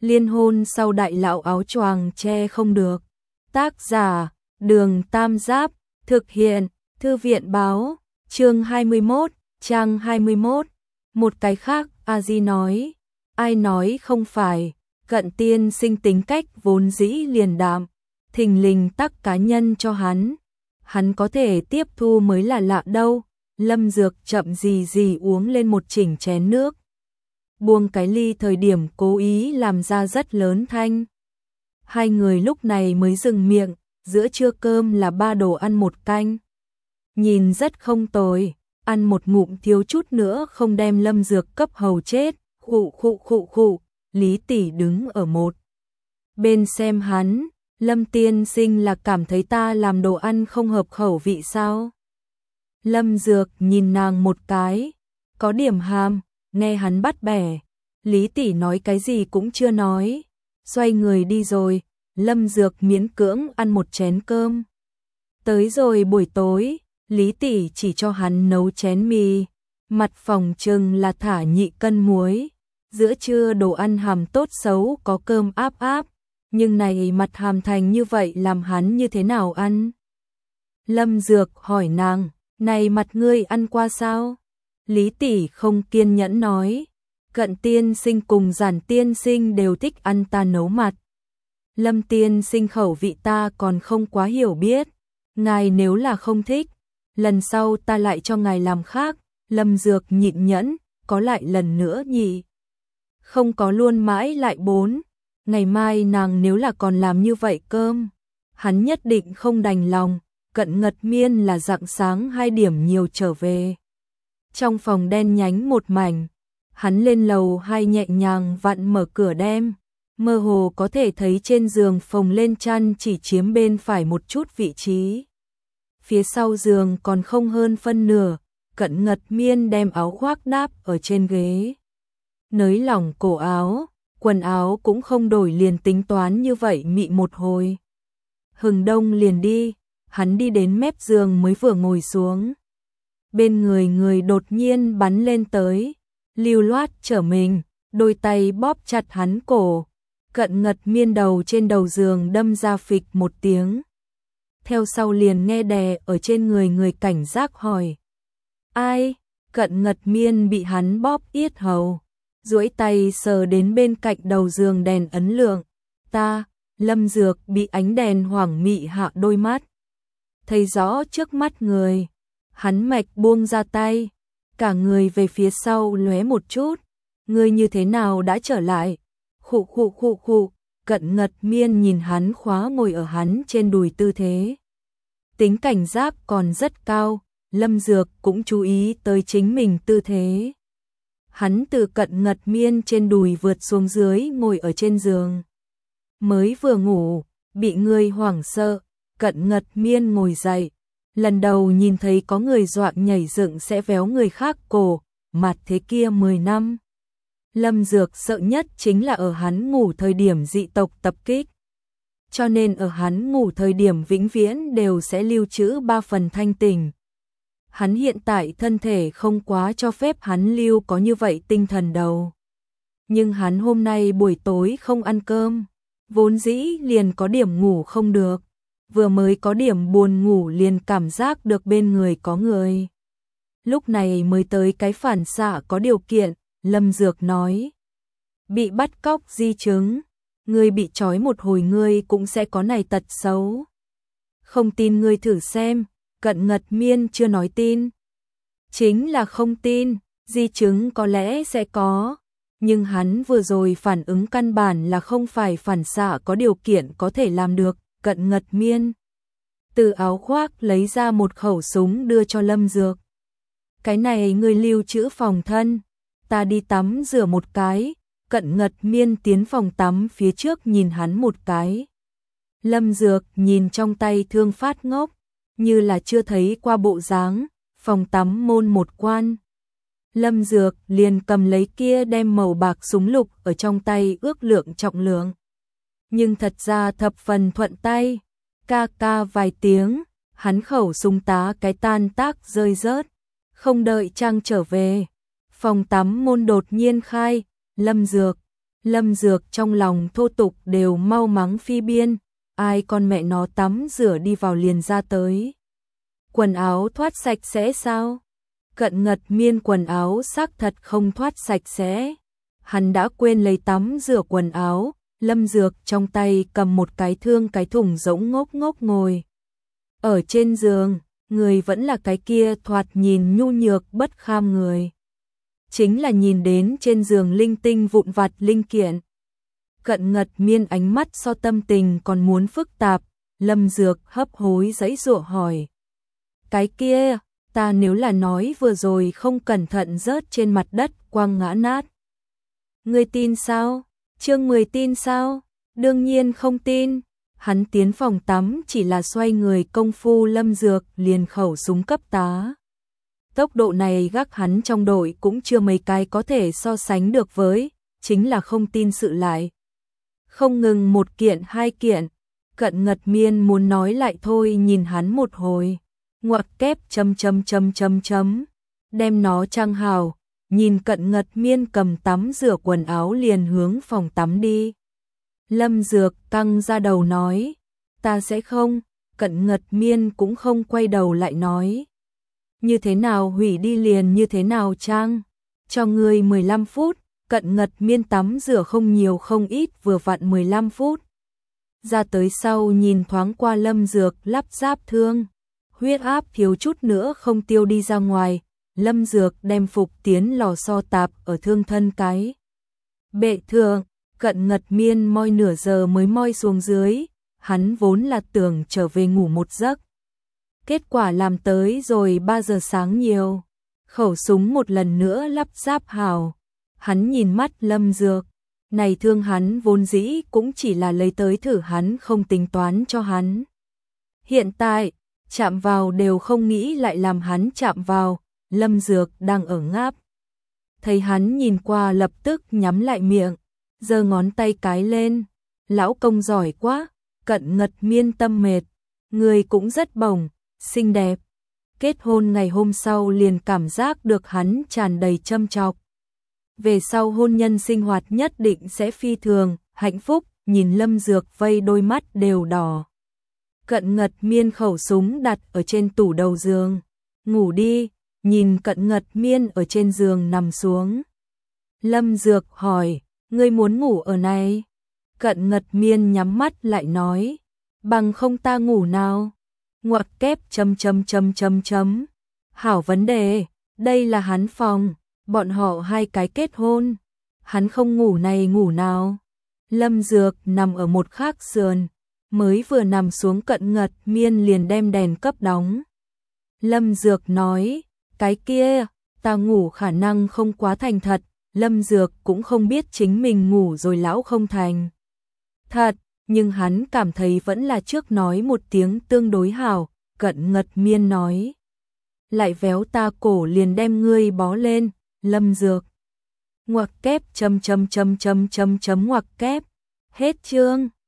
Liên hôn sau đại lão áo choàng che không được. Tác giả, Đường Tam Giáp, thực hiện, Thư viện báo, chương 21, trang 21. Một cái khác, A Di nói, ai nói không phải, Cận tiên sinh tính cách vốn dĩ liền đạm, thình lình tắc cá nhân cho hắn có thể tiếp thu mới là lạ đâu. Lâm Dược chậm gì uống lên một chỉnh chén nước, buông cái ly thời điểm cố ý làm ra rất lớn thanh. Hai người lúc này mới dừng miệng, giữa trưa cơm là 3 đồ ăn 1 canh. Nhìn rất không tồi, ăn một ngụm thiếu chút nữa không đem Lâm Dược cấp hầu chết. Khụ, Lý tỷ đứng ở một bên xem hắn. Lâm tiên sinh là cảm thấy ta làm đồ ăn không hợp khẩu vị sao? Lâm Dược nhìn nàng một cái, có điểm hàm, nghe hắn bắt bẻ. Lý tỷ nói cái gì cũng chưa nói, xoay người đi rồi. Lâm Dược miễn cưỡng ăn một chén cơm. Tới rồi buổi tối, Lý tỷ chỉ cho hắn nấu chén mì, mặt phỏng chừng là thả nhị cân muối. Giữa trưa đồ ăn hàm tốt xấu có cơm áp, nhưng này mặt hàm thành như vậy làm hắn như thế nào ăn? Lâm Dược hỏi nàng, này mặt ngươi ăn qua sao? Lý tỷ không kiên nhẫn nói, Cận tiên sinh cùng Giản tiên sinh đều thích ăn ta nấu mặt. Lâm tiên sinh khẩu vị ta còn không quá hiểu biết, ngài nếu là không thích, lần sau ta lại cho ngài làm khác. Lâm Dược nhịn nhẫn, có lại lần nữa nhỉ? Không có luôn mãi lại 4. Ngày mai nàng nếu là còn làm như vậy cơm, hắn nhất định không đành lòng. Cận Ngật Miên là rạng sáng 2 điểm nhiều trở về. Trong phòng đen nhánh một mảnh, hắn lên lầu 2 nhẹ nhàng vặn mở cửa đem, mơ hồ có thể thấy trên giường phồng lên chăn chỉ chiếm bên phải một chút vị trí. Phía sau giường còn không hơn phân nửa. Cận Ngật Miên đem áo khoác đáp ở trên ghế, nới lỏng cổ áo, quần áo cũng không đổi liền tính toán như vậy mị một hồi. Hừng đông liền đi, hắn đi đến mép giường mới vừa ngồi xuống. Bên người đột nhiên bắn lên tới, lưu loát trở mình, đôi tay bóp chặt hắn cổ. Cận Ngật Miên đầu trên đầu giường đâm ra phịch một tiếng. Theo sau liền nghe đè ở trên người cảnh giác hỏi. Ai? Cận Ngật Miên bị hắn bóp yết hầu, duỗi tay sờ đến bên cạnh đầu giường đèn ấn lượng. Ta. Lâm Dược bị ánh đèn hoảng mị hạ đôi mắt, thấy rõ trước mắt người. Hắn mạch buông ra tay, cả người về phía sau lóe một chút. Ngươi như thế nào đã trở lại? Khụ. Cận Ngật Miên nhìn hắn khóa ngồi ở hắn trên đùi tư thế, tính cảnh giác còn rất cao. Lâm Dược cũng chú ý tới chính mình tư thế. Hắn từ Cận Ngật Miên trên đùi vượt xuống dưới ngồi ở trên giường. Mới vừa ngủ, bị người hoảng sợ. Cận Ngật Miên ngồi dậy, lần đầu nhìn thấy có người dọa nhảy dựng sẽ véo người khác cổ, mặt thế kia 10 năm. Lâm Dược sợ nhất chính là ở hắn ngủ thời điểm dị tộc tập kích. Cho nên ở hắn ngủ thời điểm vĩnh viễn đều sẽ lưu trữ 3 phần thanh tỉnh. Hắn hiện tại thân thể không quá cho phép hắn lưu có như vậy tinh thần đầu. Nhưng hắn hôm nay buổi tối không ăn cơm, vốn dĩ liền có điểm ngủ không được. Vừa mới có điểm buồn ngủ liền cảm giác được bên người có người. Lúc này mới tới cái phản xạ có điều kiện. Lâm Dược nói, bị bắt cóc di chứng, ngươi bị trói một hồi ngươi cũng sẽ có này tật xấu. Không tin ngươi thử xem. Cận Ngật Miên chưa nói tin, chính là không tin. Di chứng có lẽ sẽ có, nhưng hắn vừa rồi phản ứng căn bản là không phải phản xạ có điều kiện có thể làm được. Cận Ngật Miên từ áo khoác lấy ra một khẩu súng đưa cho Lâm Dược. Cái này ngươi lưu trữ phòng thân, ta đi tắm rửa một cái. Cận Ngật Miên tiến phòng tắm phía trước nhìn hắn một cái. Lâm Dược nhìn trong tay thương phát ngốc, như là chưa thấy qua bộ dáng. Phòng tắm môn một quan, Lâm Dược liền cầm lấy kia đem màu bạc súng lục ở trong tay ước lượng trọng lượng. Nhưng thật ra thập phần thuận tay, ca vài tiếng, hắn khẩu súng tá cái tan tác rơi rớt. Không đợi Trang trở về, phòng tắm môn đột nhiên khai. Lâm Dược Lâm Dược trong lòng thô tục đều mau mắng phi biên, ai con mẹ nó tắm rửa đi vào liền ra tới. Quần áo thoát sạch sẽ sao? Cận Ngật Miên quần áo xác thật không thoát sạch sẽ. Hắn đã quên lấy tắm rửa quần áo, Lâm Dược trong tay cầm một cái thương cái thùng rỗng ngốc ngốc ngồi. Ở trên giường, người vẫn là cái kia thoạt nhìn nhu nhược bất kham người. Chính là nhìn đến trên giường linh tinh vụn vặt linh kiện. Cận Ngật Miên ánh mắt so tâm tình còn muốn phức tạp, Lâm Dược hấp hối giãy giụa hỏi. Cái kia, ta nếu là nói vừa rồi không cẩn thận rớt trên mặt đất quăng ngã nát. Ngươi tin sao? Chương 10 tin sao? Đương nhiên không tin. Hắn tiến phòng tắm chỉ là xoay người công phu Lâm Dược liền khẩu súng cấp tá. Tốc độ này gác hắn trong đội cũng chưa mấy cái có thể so sánh được với, chính là không tin sự lại. Không ngừng một kiện hai kiện, Cận Ngật Miên muốn nói lại thôi nhìn hắn một hồi. Ngoặc kép ... đem nó trang hào, nhìn Cận Ngật Miên cầm tắm rửa quần áo liền hướng phòng tắm đi. Lâm Dược căng ra đầu nói, ta sẽ không, Cận Ngật Miên cũng không quay đầu lại nói. Như thế nào hủy đi liền như thế nào trang, cho ngươi 15 phút, Cận Ngật Miên tắm rửa không nhiều không ít vừa vặn 15 phút. Ra tới sau nhìn thoáng qua Lâm Dược lắp ráp thương, huyết áp thiếu chút nữa không tiêu đi ra ngoài, Lâm Dược đem phục tiến lò xo tạp ở thương thân cái. Bệ thượng, Cận Ngật Miên moi nửa giờ mới moi xuống dưới, hắn vốn là tưởng trở về ngủ một giấc. Kết quả làm tới rồi 3 giờ sáng nhiều, khẩu súng một lần nữa lắp ráp hào. Hắn nhìn mắt Lâm Dược, này thương hắn vốn dĩ cũng chỉ là lấy tới thử hắn không tính toán cho hắn. Hiện tại, chạm vào đều không nghĩ lại làm hắn chạm vào, Lâm Dược đang ở ngáp. Thấy hắn nhìn qua lập tức nhắm lại miệng, giơ ngón tay cái lên, lão công giỏi quá, Cận Ngật Miên tâm mệt, người cũng rất bổng, xinh đẹp. Kết hôn ngày hôm sau liền cảm giác được hắn tràn đầy châm chọc. Về sau hôn nhân sinh hoạt nhất định sẽ phi thường, hạnh phúc, nhìn Lâm Dược vây đôi mắt đều đỏ. Cận Ngật Miên khẩu súng đặt ở trên tủ đầu giường. Ngủ đi, nhìn Cận Ngật Miên ở trên giường nằm xuống. Lâm Dược hỏi, ngươi muốn ngủ ở này? Cận Ngật Miên nhắm mắt lại nói, bằng không ta ngủ nào? Ngoặc kép ... Hảo vấn đề, đây là hắn phòng, bọn họ hai cái kết hôn. Hắn không ngủ này ngủ nào? Lâm Dược nằm ở một khác sườn, mới vừa nằm xuống Cận Ngật Miên liền đem đèn cấp đóng. Lâm Dược nói, cái kia, ta ngủ khả năng không quá thành thật, Lâm Dược cũng không biết chính mình ngủ rồi lão không thành thật, nhưng hắn cảm thấy vẫn là trước nói một tiếng tương đối hảo. Cận Ngật Miên nói, lại véo ta cổ liền đem ngươi bó lên. Lâm Dược ngoặc kép ... ngoặc kép. Hết chương.